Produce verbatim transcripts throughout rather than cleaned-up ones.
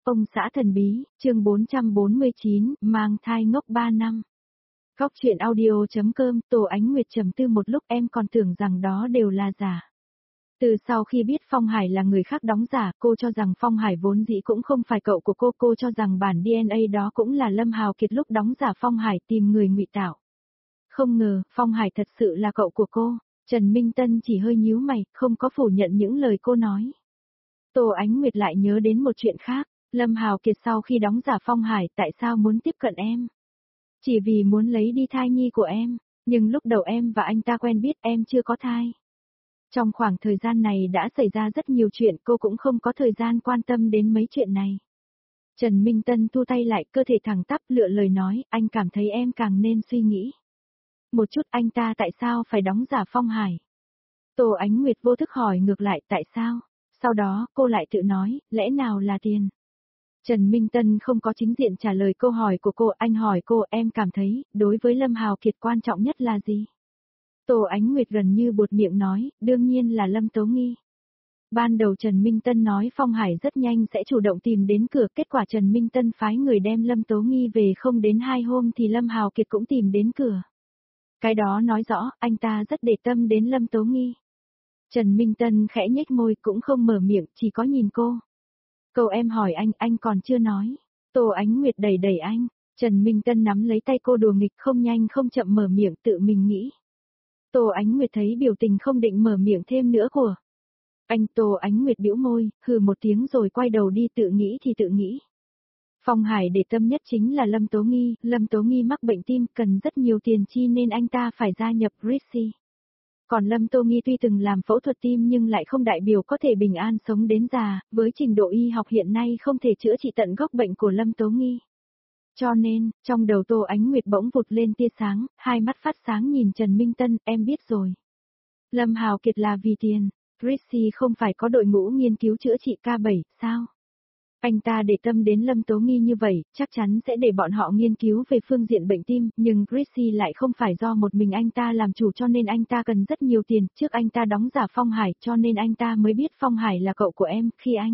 Ông xã thần bí, chương bốn trăm bốn mươi chín, mang thai ngốc ba năm. Góc truyện audio.com, Tô Ánh Nguyệt trầm tư một lúc em còn tưởng rằng đó đều là giả. Từ sau khi biết Phong Hải là người khác đóng giả, cô cho rằng Phong Hải vốn dĩ cũng không phải cậu của cô, cô cho rằng bản đê en a đó cũng là Lâm Hào Kiệt lúc đóng giả Phong Hải tìm người ngụy tạo. Không ngờ, Phong Hải thật sự là cậu của cô. Trần Minh Tân chỉ hơi nhíu mày, không có phủ nhận những lời cô nói. Tô Ánh Nguyệt lại nhớ đến một chuyện khác. Lâm Hào Kiệt sau khi đóng giả Phong Hải tại sao muốn tiếp cận em? Chỉ vì muốn lấy đi thai nhi của em, nhưng lúc đầu em và anh ta quen biết em chưa có thai. Trong khoảng thời gian này đã xảy ra rất nhiều chuyện, cô cũng không có thời gian quan tâm đến mấy chuyện này. Trần Minh Tân thu tay lại, cơ thể thẳng tắp lựa lời nói, anh cảm thấy em càng nên suy nghĩ. Một chút, anh ta tại sao phải đóng giả Phong Hải? Tô Ánh Nguyệt vô thức hỏi ngược lại tại sao? Sau đó, cô lại tự nói, lẽ nào là tiền? Trần Minh Tân không có chính diện trả lời câu hỏi của cô, anh hỏi cô em cảm thấy, đối với Lâm Hào Kiệt quan trọng nhất là gì? Tô Ánh Nguyệt gần như buột miệng nói, đương nhiên là Lâm Tố Nghi. Ban đầu Trần Minh Tân nói Phong Hải rất nhanh sẽ chủ động tìm đến cửa, kết quả Trần Minh Tân phái người đem Lâm Tố Nghi về không đến hai hôm thì Lâm Hào Kiệt cũng tìm đến cửa. Cái đó nói rõ, anh ta rất để tâm đến Lâm Tố Nghi. Trần Minh Tân khẽ nhếch môi cũng không mở miệng, chỉ có nhìn cô. Câu em hỏi anh, anh còn chưa nói. Tô Ánh Nguyệt đẩy đẩy anh. Trần Minh Tân nắm lấy tay cô đùa nghịch không nhanh không chậm mở miệng tự mình nghĩ. Tô Ánh Nguyệt thấy biểu tình không định mở miệng thêm nữa của anh. Tô Ánh Nguyệt bĩu môi, hừ một tiếng rồi quay đầu đi, tự nghĩ thì tự nghĩ. Phong Hải để tâm nhất chính là Lâm Tố Nghi, Lâm Tố Nghi mắc bệnh tim cần rất nhiều tiền chi nên anh ta phải gia nhập Rixi. Còn Lâm Tố Nghi tuy từng làm phẫu thuật tim nhưng lại không đại biểu có thể bình an sống đến già, với trình độ y học hiện nay không thể chữa trị tận gốc bệnh của Lâm Tố Nghi. Cho nên, trong đầu Tô Ánh Nguyệt bỗng vụt lên tia sáng, hai mắt phát sáng nhìn Trần Minh Tân, em biết rồi. Lâm Hào Kiệt là vì tiền, Rixi không phải có đội ngũ nghiên cứu chữa trị ca bảy, sao? Anh ta để tâm đến Lâm Tố Nghi như vậy, chắc chắn sẽ để bọn họ nghiên cứu về phương diện bệnh tim, nhưng Rixi lại không phải do một mình anh ta làm chủ cho nên anh ta cần rất nhiều tiền, trước anh ta đóng giả Phong Hải cho nên anh ta mới biết Phong Hải là cậu của em, khi anh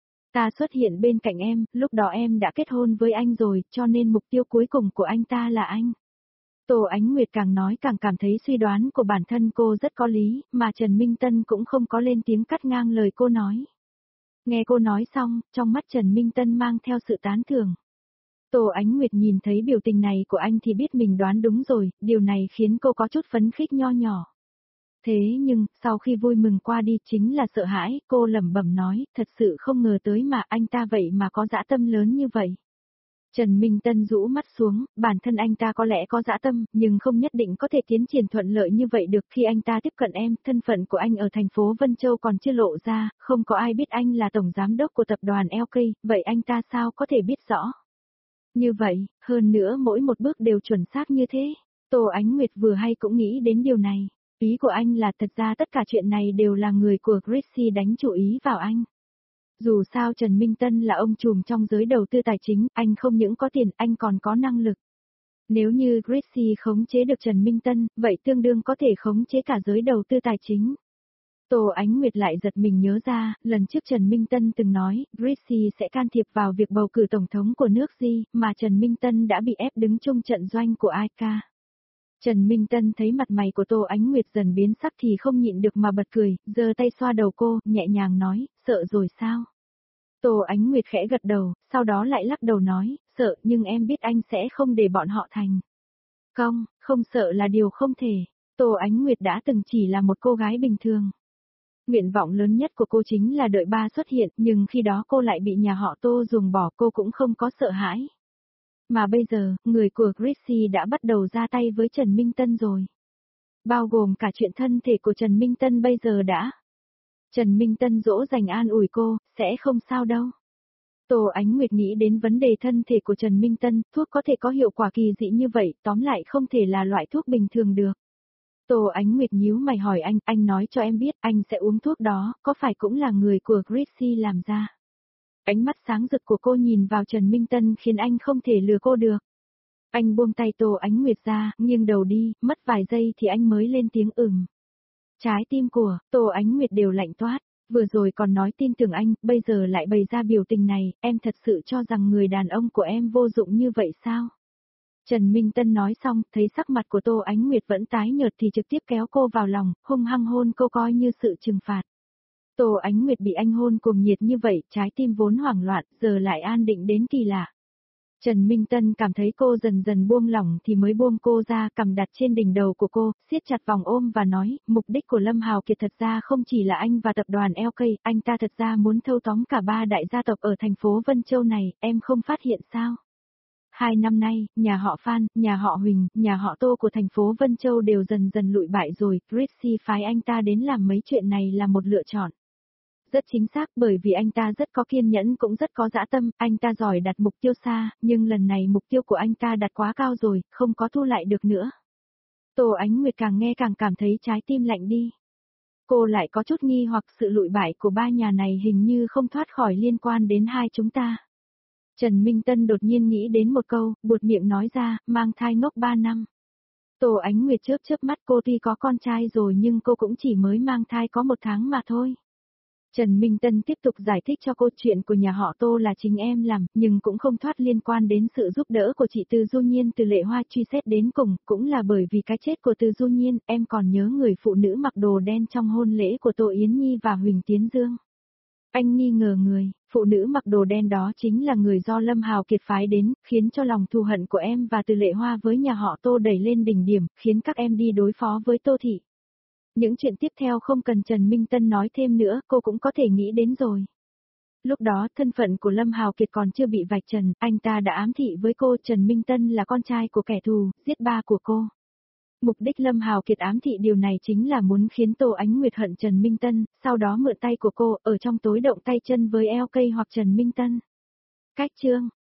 ta xuất hiện bên cạnh em, lúc đó em đã kết hôn với anh rồi, cho nên mục tiêu cuối cùng của anh ta là anh. Tô Ánh Nguyệt càng nói càng cảm thấy suy đoán của bản thân cô rất có lý, mà Trần Minh Tân cũng không có lên tiếng cắt ngang lời cô nói. Nghe cô nói xong, trong mắt Trần Minh Tân mang theo sự tán thưởng. Tô Ánh Nguyệt nhìn thấy biểu tình này của anh thì biết mình đoán đúng rồi, điều này khiến cô có chút phấn khích nho nhỏ. Thế nhưng, sau khi vui mừng qua đi chính là sợ hãi, cô lẩm bẩm nói, thật sự không ngờ tới mà anh ta vậy mà có dã tâm lớn như vậy. Trần Minh Tân rũ mắt xuống, bản thân anh ta có lẽ có dã tâm, nhưng không nhất định có thể tiến triển thuận lợi như vậy được. Khi anh ta tiếp cận em, thân phận của anh ở thành phố Vân Châu còn chưa lộ ra, không có ai biết anh là tổng giám đốc của tập đoàn lờ ca, vậy anh ta sao có thể biết rõ? Như vậy, hơn nữa mỗi một bước đều chuẩn xác như thế. Tô Ánh Nguyệt vừa hay cũng nghĩ đến điều này. Ý của anh là thật ra tất cả chuyện này đều là người của Rixi đánh chủ ý vào anh. Dù sao Trần Minh Tân là ông trùm trong giới đầu tư tài chính, anh không những có tiền, anh còn có năng lực. Nếu như Rixi khống chế được Trần Minh Tân, vậy tương đương có thể khống chế cả giới đầu tư tài chính. Tô Ánh Nguyệt lại giật mình nhớ ra, lần trước Trần Minh Tân từng nói, Rixi sẽ can thiệp vào việc bầu cử tổng thống của nước Di, mà Trần Minh Tân đã bị ép đứng chung trận doanh của i ca. Trần Minh Tân thấy mặt mày của Tô Ánh Nguyệt dần biến sắc thì không nhịn được mà bật cười, giơ tay xoa đầu cô, nhẹ nhàng nói, sợ rồi sao? Tô Ánh Nguyệt khẽ gật đầu, sau đó lại lắc đầu nói, sợ nhưng em biết anh sẽ không để bọn họ thành công, không sợ là điều không thể. Tô Ánh Nguyệt đã từng chỉ là một cô gái bình thường. Nguyện vọng lớn nhất của cô chính là đợi ba xuất hiện, nhưng khi đó cô lại bị nhà họ Tô ruồng bỏ, cô cũng không có sợ hãi. Mà bây giờ, người của Rixi đã bắt đầu ra tay với Trần Minh Tân rồi. Bao gồm cả chuyện thân thể của Trần Minh Tân bây giờ đã. Trần Minh Tân dỗ dành an ủi cô, sẽ không sao đâu. Tô Ánh Nguyệt nghĩ đến vấn đề thân thể của Trần Minh Tân, thuốc có thể có hiệu quả kỳ dị như vậy, tóm lại không thể là loại thuốc bình thường được. Tô Ánh Nguyệt nhíu mày hỏi anh, anh nói cho em biết, anh sẽ uống thuốc đó, có phải cũng là người của Rixi làm ra? Ánh mắt sáng rực của cô nhìn vào Trần Minh Tân khiến anh không thể lừa cô được. Anh buông tay Tô Ánh Nguyệt ra, nghiêng đầu đi, mất vài giây thì anh mới lên tiếng ừm. Trái tim của Tô Ánh Nguyệt đều lạnh toát, Vừa rồi còn nói tin tưởng anh, bây giờ lại bày ra biểu tình này, em thật sự cho rằng người đàn ông của em vô dụng như vậy sao? Trần Minh Tân nói xong, thấy sắc mặt của Tô Ánh Nguyệt vẫn tái nhợt thì trực tiếp kéo cô vào lòng, hung hăng hôn cô coi như sự trừng phạt. Tô Ánh Nguyệt bị anh hôn cuồng nhiệt như vậy, trái tim vốn hoảng loạn, giờ lại an định đến kỳ lạ. Trần Minh Tân cảm thấy cô dần dần buông lỏng thì mới buông cô ra, cầm đặt trên đỉnh đầu của cô, siết chặt vòng ôm và nói, mục đích của Lâm Hào Kiệt thật ra không chỉ là anh và tập đoàn lờ ca, anh ta thật ra muốn thâu tóm cả ba đại gia tộc ở thành phố Vân Châu này, em không phát hiện sao? Hai năm nay, nhà họ Phan, nhà họ Huỳnh, nhà họ Tô của thành phố Vân Châu đều dần dần lụi bại rồi, Chrissy phái anh ta đến làm mấy chuyện này là một lựa chọn. Rất chính xác, bởi vì anh ta rất có kiên nhẫn cũng rất có dã tâm, anh ta giỏi đặt mục tiêu xa, nhưng lần này mục tiêu của anh ta đặt quá cao rồi, không có thu lại được nữa. Tô Ánh Nguyệt càng nghe càng cảm thấy trái tim lạnh đi. Cô lại có chút nghi hoặc sự lụi bại của ba nhà này hình như không thoát khỏi liên quan đến hai chúng ta. Trần Minh Tân đột nhiên nghĩ đến một câu, buột miệng nói ra, mang thai ngốc ba năm. Tô Ánh Nguyệt chớp chớp mắt, cô tuy có con trai rồi nhưng cô cũng chỉ mới mang thai có một tháng mà thôi. Trần Minh Tân tiếp tục giải thích cho cô chuyện của nhà họ Tô là chính em làm, nhưng cũng không thoát liên quan đến sự giúp đỡ của chị Từ Du Nhiên. Từ Lệ Hoa truy xét đến cùng, cũng là bởi vì cái chết của Từ Du Nhiên, em còn nhớ người phụ nữ mặc đồ đen trong hôn lễ của Tô Yến Nhi và Huỳnh Tiến Dương. Anh nghi ngờ người, phụ nữ mặc đồ đen đó chính là người do Lâm Hào Kiệt phái đến, khiến cho lòng thù hận của em và Từ Lệ Hoa với nhà họ Tô đẩy lên đỉnh điểm, khiến các em đi đối phó với Tô Thị. Những chuyện tiếp theo không cần Trần Minh Tân nói thêm nữa, cô cũng có thể nghĩ đến rồi. Lúc đó, thân phận của Lâm Hào Kiệt còn chưa bị vạch trần, anh ta đã ám thị với cô Trần Minh Tân là con trai của kẻ thù, giết ba của cô. Mục đích Lâm Hào Kiệt ám thị điều này chính là muốn khiến Tô Ánh Nguyệt hận Trần Minh Tân, sau đó mượn tay của cô, ở trong tối động tay chân với lờ ca hoặc Trần Minh Tân. Cách chương